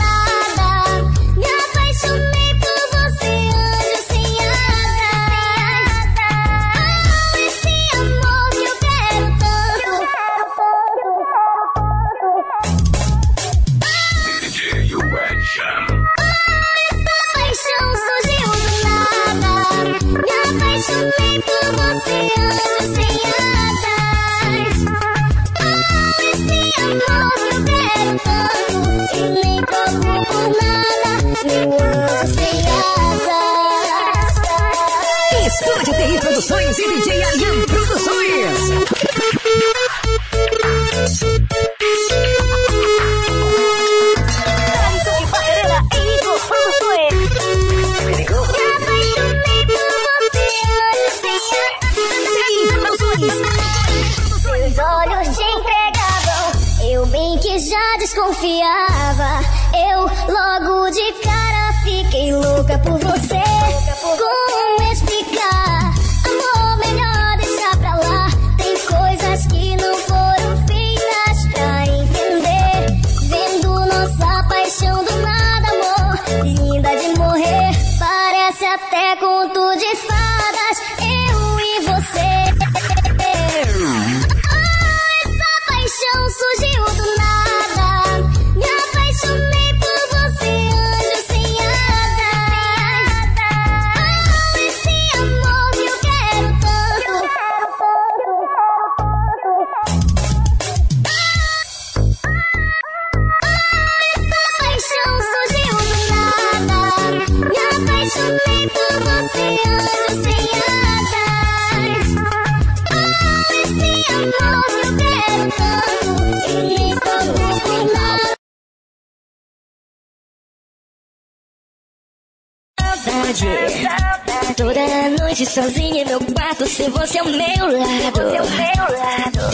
Produções e DJ Arian Produções. Seus olhos te entregavam, eu bem que já desconfiava. Eu logo de cara fiquei louca por você. Como explicar? Amor, melhor deixar pra lá. Tem coisas que não foram feitas pra entender. Vendo nossa paixão do nada, amor, linda de morrer. Parece até conto de fadas, eu e você. Surgiu do nada, me apaixonei por você, anjo sem asas. Oh, esse amor que eu quero tanto. Essa paixão surgiu do nada, me apaixonei por você, anjo sem asas. Oh, esse amor que eu quero tanto. Toda noite sozinha em meu quarto, se você é o meu lado.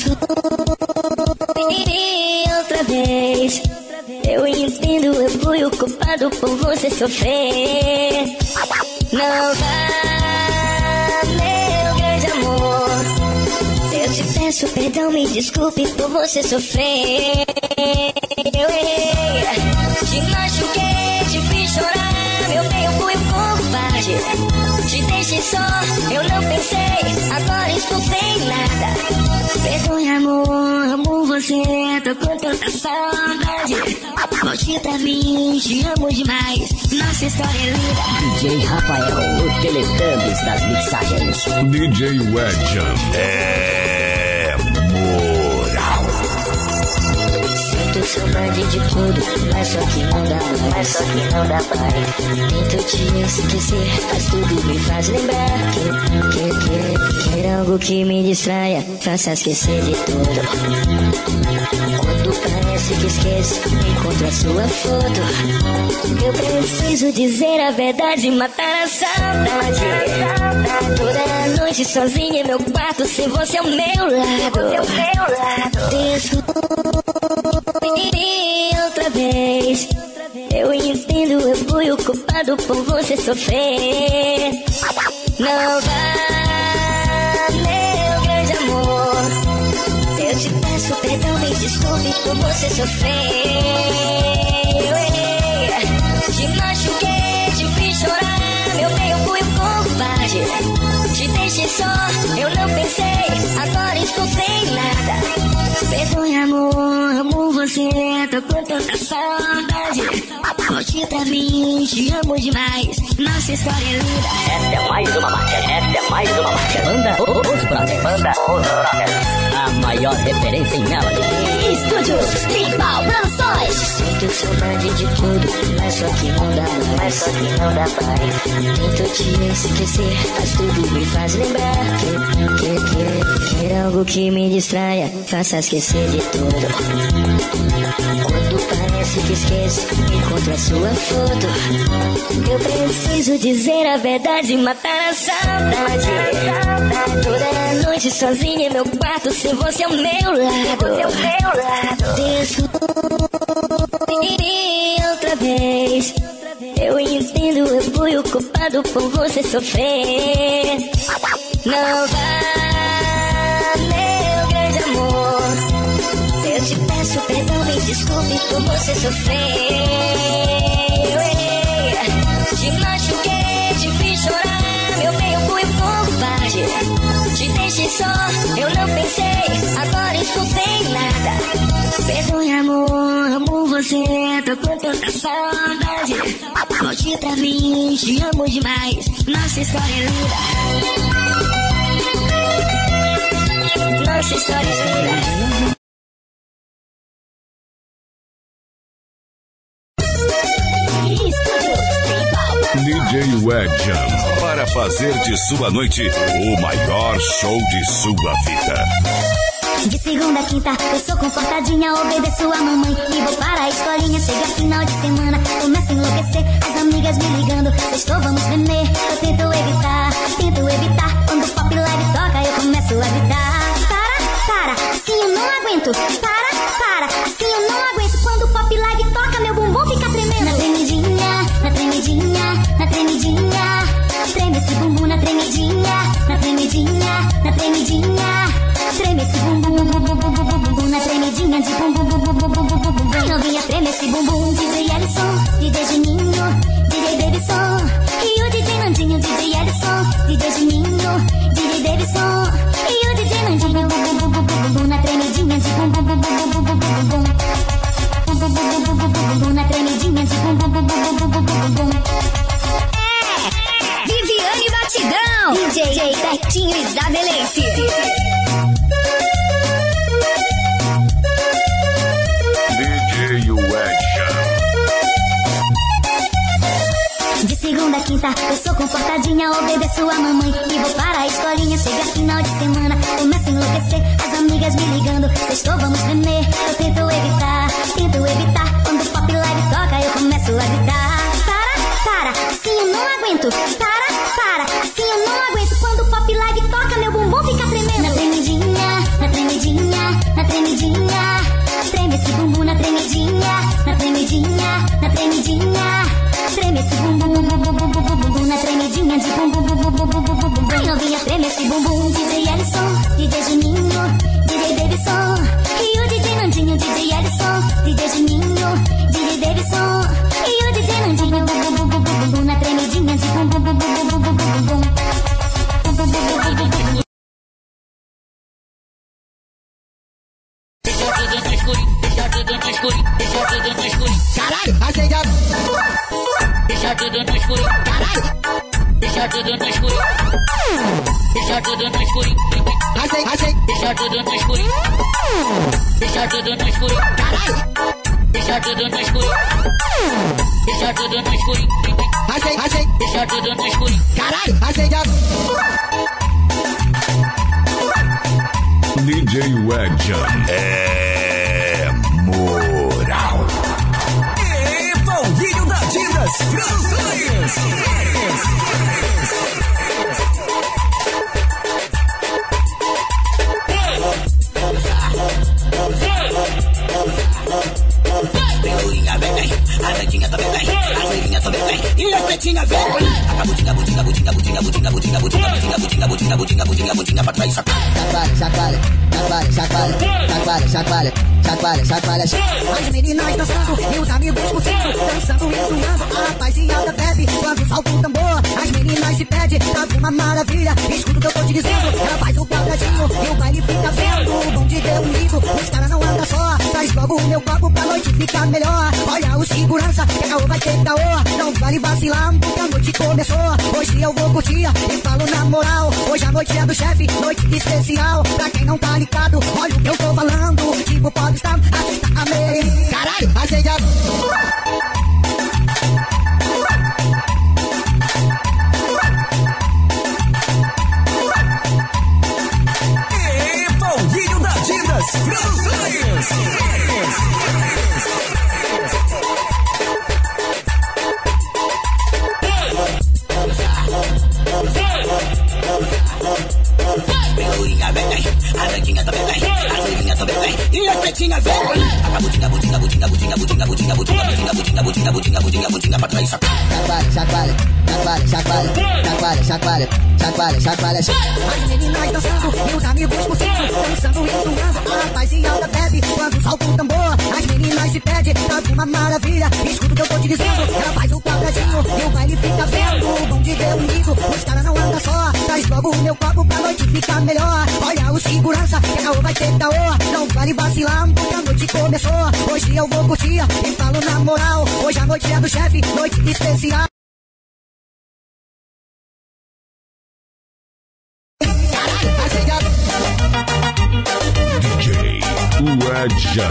Desculpe outra vez. Eu entendo, eu fui o culpado por você sofrer. Não vá, meu grande amor. Eu te peço perdão, me desculpe por você sofrer. Eu errei, te machuquei, te fiz chorar. Meu bem, eu fui um covarde. Te deixei só, eu não pensei. Agora estou sem nada. Perdoe, amor, amo você. Tô com tanta saudade. Volte pra mim, te amo demais. Nossa história é linda. DJ Rafael, o Teletubbies das mixagens. DJ Wedjan. É moral. Sinto saudade de tudo, mas só que não dá, pai. Tento te esquecer, mas tudo me faz lembrar que quer algo que me distraia, faça esquecer de tudo. Quando parece que esqueço, encontro a sua foto. Eu preciso dizer a verdade, matar a saudade. Toda noite sozinha em meu quarto, se você é o meu lado. E outra vez, eu entendo, eu fui o culpado por você sofrer. Não vá, meu grande amor. Eu te peço perdão, me desculpe por você sofrer. Eu errei, te machuquei, te fiz chorar. Meu bem, eu fui um covarde. Te deixei só, eu não pensei. Agora estou sem nada. Perdoe, amor, amo você. Tô com tanta saudade. Volte pra mim, te amo demais. Nossa história é linda. Esta é mais uma marca. Banda Os Brothers. A maior referência em melody. Estúdios Tribal Produções. Sinto saudade de tudo, mas só que não dá, pai. Tento te esquecer, mas tudo me faz lembrar que quer algo que me distraia, faça esquecer de tudo. Quando parece que esqueço, encontro a sua foto. Eu preciso dizer a verdade, matar a saudade. Toda noite sozinha em meu quarto, se você é o meu lado. Desculpe outra vez. Eu entendo, eu fui o culpado por você sofrer. Não vá, meu grande amor. Eu te peço perdão, me desculpe por você sofrer. Eu errei, te machuquei, te fiz chorar. Meu bem, eu fui um covarde. Te deixei só, eu não pensei. Agora estou sem nada. Perdoe, amor, amo você. Tô com tanta saudade. Volte pra mim, te amo demais. Nossa história é linda. Nossa história é linda. DJ Wedjan, para fazer de sua noite o maior show de sua vida. De segunda a quinta, eu sou comportadinha, obedeço a mamãe e vou para a escolinha. Chega final de semana, começo a enlouquecer, as amigas me ligando, sextou, vamos beber. Eu tento evitar, quando o pop live toca eu começo a gritar. Para, assim eu não aguento. Para, assim eu não aguento. Quando o pop live toca, meu bumbum fica tremendo. Na tremidinha, na tremidinha, na tremidinha. Treme esse bumbum na tremidinha, na tremidinha, na tremidinha. Treme esse bumbum, bumbum, na tremidinha de bumbum, bumbum. Ai, novinha, treme esse bumbum. DJ Ellison, DJ Juninho, DJ Davidson. E o DJ Nandinho, DJ Ellison, DJ Juninho, DJ Davidson. E o DJ Nandinho, bumbum, na tremidinha de bumbum, bumbum. Na tremidinha de bumbum. Viviane Batidão, DJ Betinho Isabelense. DJ Wedjan. De segunda a quinta, eu sou comportadinha, obedeço a mamãe e vou para a escolinha. Chega final de semana, começo a enlouquecer, as amigas me ligando, sextou, vamos beber. Eu tento evitar, quando o pop live toca eu começo a gritar. Para, assim eu não aguento. Para, assim eu não aguento. Quando o pop live toca, meu bumbum fica tremendo. Na tremidinha, na tremidinha, na tremidinha. Treme esse bumbum na tremidinha, na tremidinha, na tremidinha. Treme esse bumbum, na tremidinha de bumbum. Ai, novinha, treme esse bumbum. DJ Ellison, DJ Juninho, DJ Davidson. E o DJ Nandinho, DJ Ellison, DJ Juninho, DJ Davidson. E o DJ Nandinho, na tremidinha de bumbum. Caralho, acende a... Deixa tudo no escuro. Caralho, deixa tudo no escuro. Deixa tudo no escuro. Acende. Deixa tudo no escuro. Deixa tudo no escuro. Caralho, deixa tudo no escuro. Deixa tudo no escuro. Acende. Deixa tudo no escuro. Caralho, acende a... DJ Wedjan é moral. E Paulinho da Didas Produções. Pelourinha vem, a Netinha também vem, a Loirinha também vem, e a Pretinha vem. A budinha pra trás, chacoalha. As meninas dançando e os amigos curtindo, dançando e zoando, a rapaziada bebe quando salta o tambor. As meninas se pedem, tá uma maravilha, escuta o que eu tô te dizendo. Ela faz o quadradinho e o baile fica vendo. O bom de Deus unido, os caras não andam só. Traz logo o meu copo pra noite ficar melhor. Olha o segurança, que caô vai ter caô. Não vale vacilar, porque a noite começou. Hoje eu vou curtir e falo na moral. Hoje a noite é do chefe, noite especial. Pra quem não tá ligado, olha o que eu tô falando. Tipo Popstar, assista a Mary. Caralho, acende a... E Paulinho da Didas Produções. Pelourinha vem, a Netinha também vem, a Loirinha também vem, e a Pretinha vem. A budinha pra trás, chacoalha. As meninas dançando e os amigos curtindo, dançando e zoando, a rapaziada bebe quando salta o tambor. As meninas se pedem, tá uma maravilha, escuta o que eu tô te dizendo. Ela faz o quadradinho e o baile fica vendo. O bom de Deus unido, os caras não andam só. Traz logo o meu copo pra noite ficar melhor. Olha o segurança, que caô vai ter caô. Não vale vacilar, porque a noite começou. Hoje eu vou curtir e falo na moral. Hoje a noite é do chefe, noite especial. DJ Wedjan,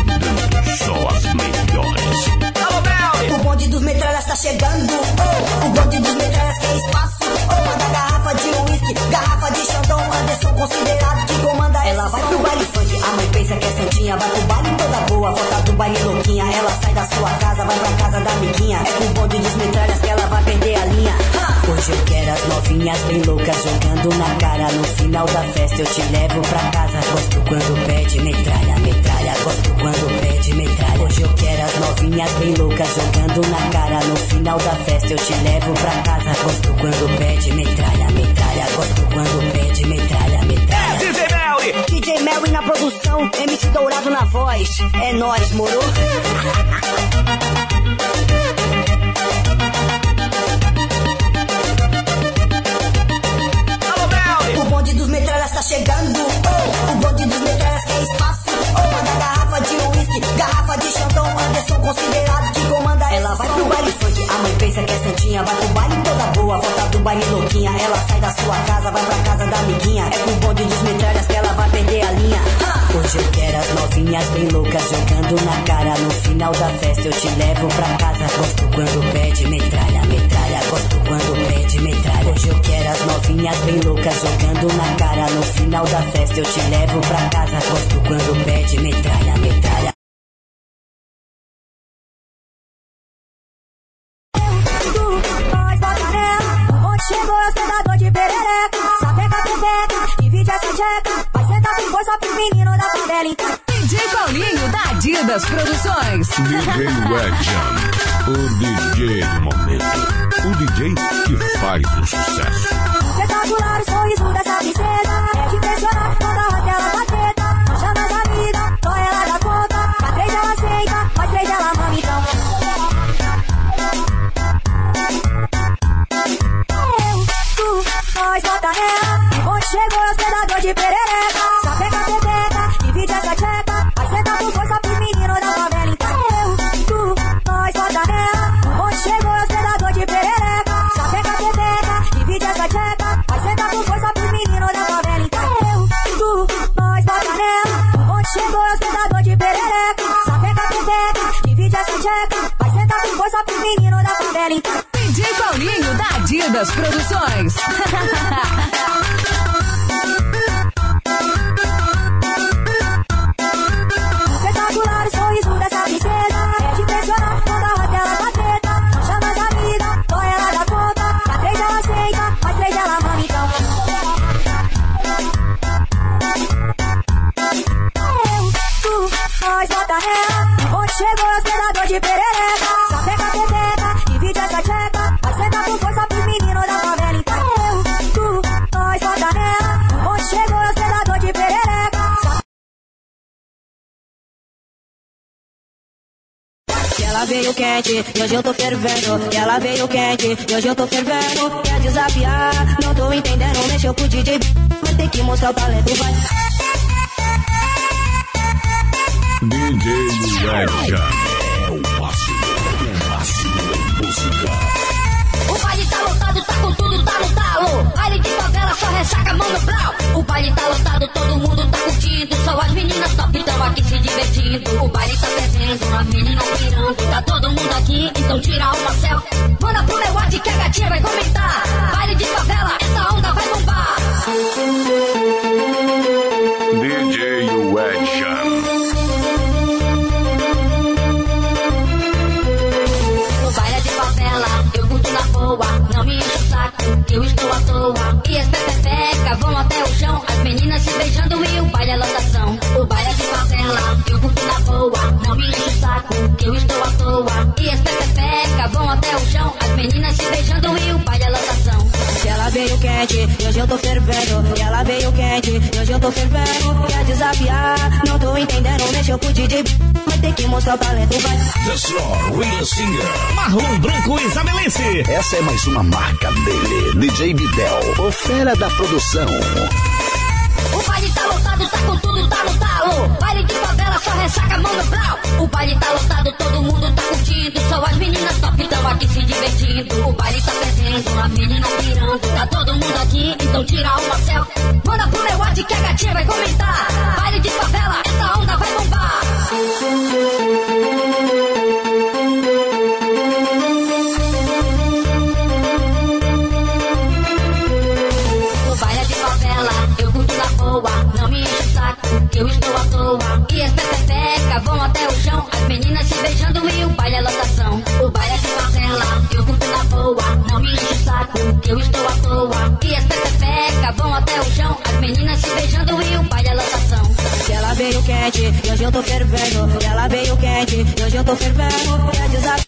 mandando só as melhores. Alô, Mel! O bonde dos metralhas tá chegando. Oh, o bonde dos metralhas quer espaço. Ou manda garrafa de uísque, garrafa de Xandão. Anderson considerado que comanda. Ela vai pro baile funk, a mãe pensa que é santinha. Vai pro baile toda boa, volta do baile louquinha. Ela sai da sua casa, vai pra casa da amiguinha. É com o bonde dos metralhas que ela vai perder a linha. Hoje eu quero as novinhas bem loucas jogando na cara. No final da festa eu te levo pra casa. Gosto quando pede metralha, metralha. Gosto quando pede metralha. Hoje eu quero as novinhas bem loucas jogando na cara. No final da festa eu te levo pra casa. Gosto quando pede metralha, metralha. Gosto quando pede metralha, metralha. DJ Melly! DJ Melly na produção, MC Dourado na voz. É nóis, moro? O bonde dos metralhas tá chegando. Oh, o bonde dos metralhas quer espaço. Oh, manda garrafa de uísque, garrafa de Xandão. Anderson considerado que comanda. Ela vai pro baile funk, a mãe pensa que é santinha. Vai pro baile toda boa, volta do baile louquinha. Ela sai da sua casa, vai pra casa da amiguinha. É com o bonde dos metralhas que ela vai perder a linha. Hoje eu quero as novinhas bem loucas jogando na cara. No final da festa eu te levo pra casa. Gosto quando pede metralha, metralha. Gosto quando pede metralha. Hoje eu quero as novinhas bem loucas jogando na cara. No final da festa eu te levo pra casa. Gosto quando pede metralha, metralha. Chegou o hospedador de perereca, sapeca, pepeca, divide essa tcheca, vai sentar com força pro menino da favela então. DJ Paulinho da Adidas Produções. DJ Wedjan, o DJ do momento. O DJ que faz o sucesso. Espetacular o sorriso dessa princesa, é de impressionar quando a roda ela bateta. Não chama as amigas, só ela dá conta. Pra 3 ela aceita, mais 3 ela mama então. Nós bota ela, onde chegou o hospedador de perereca. Sapeca, pepeca, divide essa tcheca, vai sentar com força pro menino da favela então. Nós bota ela, onde chegou o hospedador de perereca. Sapeca, pepeca, divide essa tcheca, vai sentar com força pro menino da favela então. Nós bota nela, onde chegou o hospedador de perereca. Sapeca, pepeca, divide essa tcheca, vai sentar com força pro menino da favela então. DJ Paulinho da Adidas Produções. Espetacular o sorriso dessa princesa, é de impressionar quando a roda ela bateta. Não chama as amigas, só ela dá conta. Pra 3 ela aceita, mais 3 ela mama então. Nós bota ela, onde chegou o hospedador de perereca. Sapeca, pepeca, divide essa tcheca, vai sentar com força pro menino da favela então. Nós bota nela, onde chegou o hospedador de perereca. Que ela veio quente, e hoje eu tô fervendo. Que ela veio quente, e hoje eu tô fervendo. Quer desafiar, não tô entendendo. Mexeu pro DJ, vai ter que mostrar o talento, vai. DJ Wedjan é o máximo em música. O baile tá lotado, tá com tudo, tá no talo. Baile de favela, só ressaca, mão no brau. O baile tá lotado, todo mundo tá curtindo. Só as meninas top tão aqui se divertindo. O baile tá fervendo, as meninas pirando. Tá todo mundo aqui, então tira uma selfie. Manda pro meu WhatsApp que a gatinha vai comentar. Baile de favela, essa onda vai bombar. DJ Wedjan. Eu curto na boa, não me enche o saco, eu estou à toa. E as pepecas vão até o chão, as meninas se beijando e o baile é lotação. O baile é de favela, eu curto na boa, não me enche o saco, eu estou à toa. E as pepecas vão até o chão, as meninas se beijando e o baile é lotação. Que ela veio quente, e hoje eu tô fervendo. Que ela veio quente, e hoje eu tô fervendo. Quer desafiar, não tô entendendo. Mexeu pro DJ, vai ter que mostrar o talento, vai. The Star Real Singer Marlon Branco Isabelense. Essa é mais uma marca dele, DJ Videl, o fera da produção. O baile tá lotado, tá com tudo, tá no talo. Baile de favela, só ressaca, mão no brau. O baile tá lotado, todo mundo tá curtindo. Só as meninas top tão aqui se divertindo. O baile tá fervendo, as meninas pirando. Tá todo mundo aqui, então tira uma selfie. Manda pro meu WhatsApp que a gatinha vai comentar. Baile de favela, essa onda vai bombar. eu estou à toa. E as pepeca vão até o chão, as meninas se beijando e o pai é lançação. Que ela veio quente e hoje eu tô fervendo. Que ela veio quente e hoje eu tô fervendo. Quer desabafar?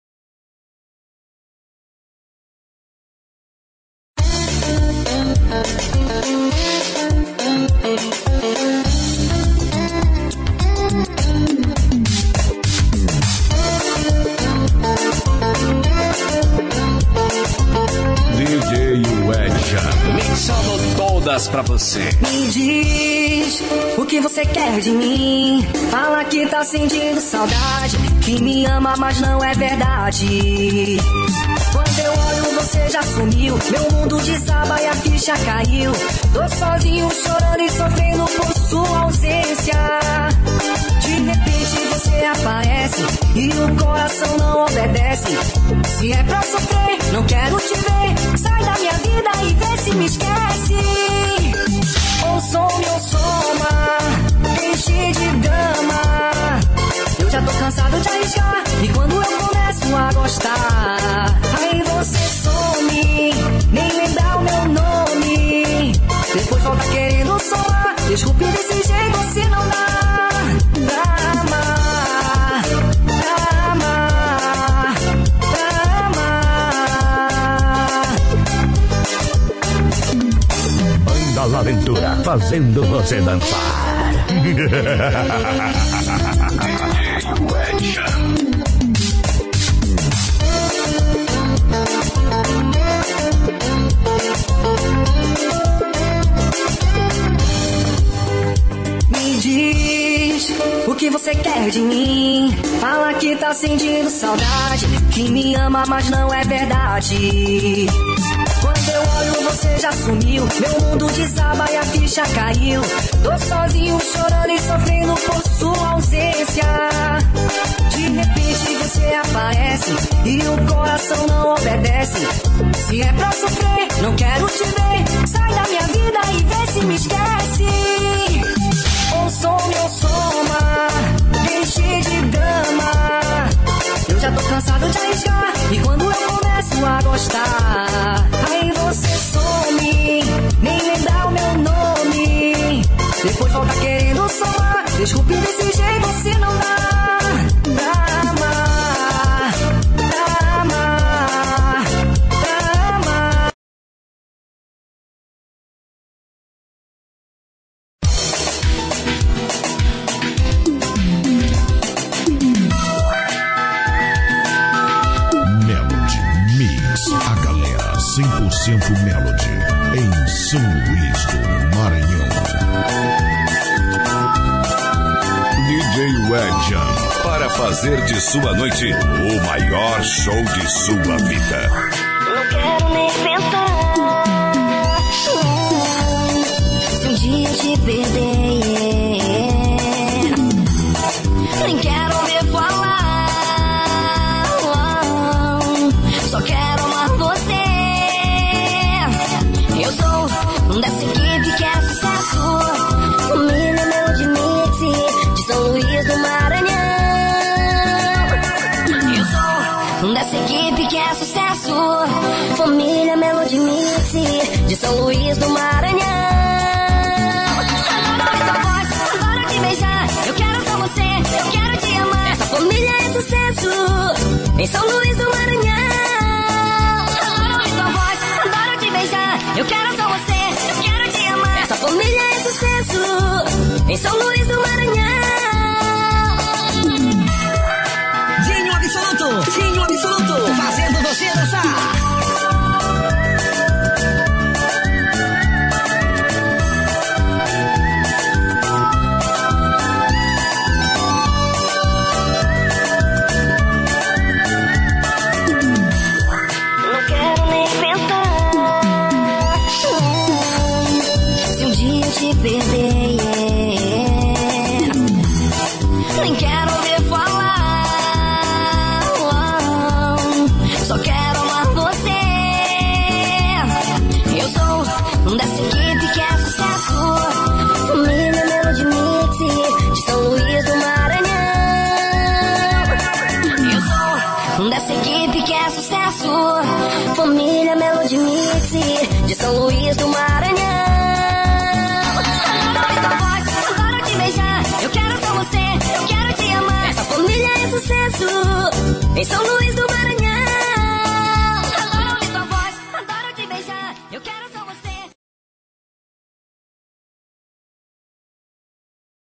DJ Edja, Mixando todas pra você. Me diz o que você quer de mim. Fala que tá sentindo saudade, que me ama, mas não é verdade. Quando eu olho, você já sumiu. Meu mundo desaba e a ficha caiu. Tô sozinho, chorando e sofrendo por sua ausência. De repente você aparece e o coração não obedece. Se é pra sofrer, não quero te ver. Sai da minha vida e vê se me esquece. Ou some ou soma, enche de drama. Eu já tô cansado de arriscar, e quando eu começo a gostar, aí você some, nem lembra o meu nome. Depois volta querendo somar. Desculpe desse jeito, se não dá pra amar, pra amar, pra amar. Banda La Aventura, fazendo você dançar. Me diz o que você quer de mim. Fala que tá sentindo saudade, que me ama, mas não é verdade. Quando eu olho, você já sumiu. Meu mundo desaba e a ficha caiu. Tô sozinho, chorando e sofrendo por sua ausência. De repente você aparece e o coração não obedece. Se é pra sofrer, não quero te ver. Sai da minha vida e vê se me esquece. Ou some ou soma, enche de drama. Eu já tô cansado de arriscar, e quando eu começo a gostar, aí você some, nem lembra o meu nome. Depois volta querendo somar. Desculpe desse jeito, se não dá pra amar, pra amar, pra amar. Melody Mix, a galera 100% Melody, em São Luís do Maranhão. DJ Edja, para fazer de sua noite o maior show de sua vida. Não quero nem pensar. Se um dia eu te perder, nem quero ouvir falar. Só quero amar você. Eu sou dessa equipe que é sucesso. Família Melody Mix de São Luís do Maranhão. Eu sou dessa equipe que é sucesso. Família Melody Mix de São Luís do Maranhão. Adoro ouvir tua voz, adoro te beijar. Eu quero só você, eu quero te amar. Essa família é sucesso em São Luís do Maranhão. Adoro ouvir tua voz, adoro te beijar. Eu quero só você, eu quero te amar. Essa família é sucesso em São Luís do Maranhão. Dinho absoluto, fazendo você dançar. Não quero nem pensar. Se um dia eu te perder, Família Melody Mix de São Luís do Maranhão. Agora te beijar, eu quero só você, eu quero te amar. Essa família é sucesso em São Luís do Maranhão.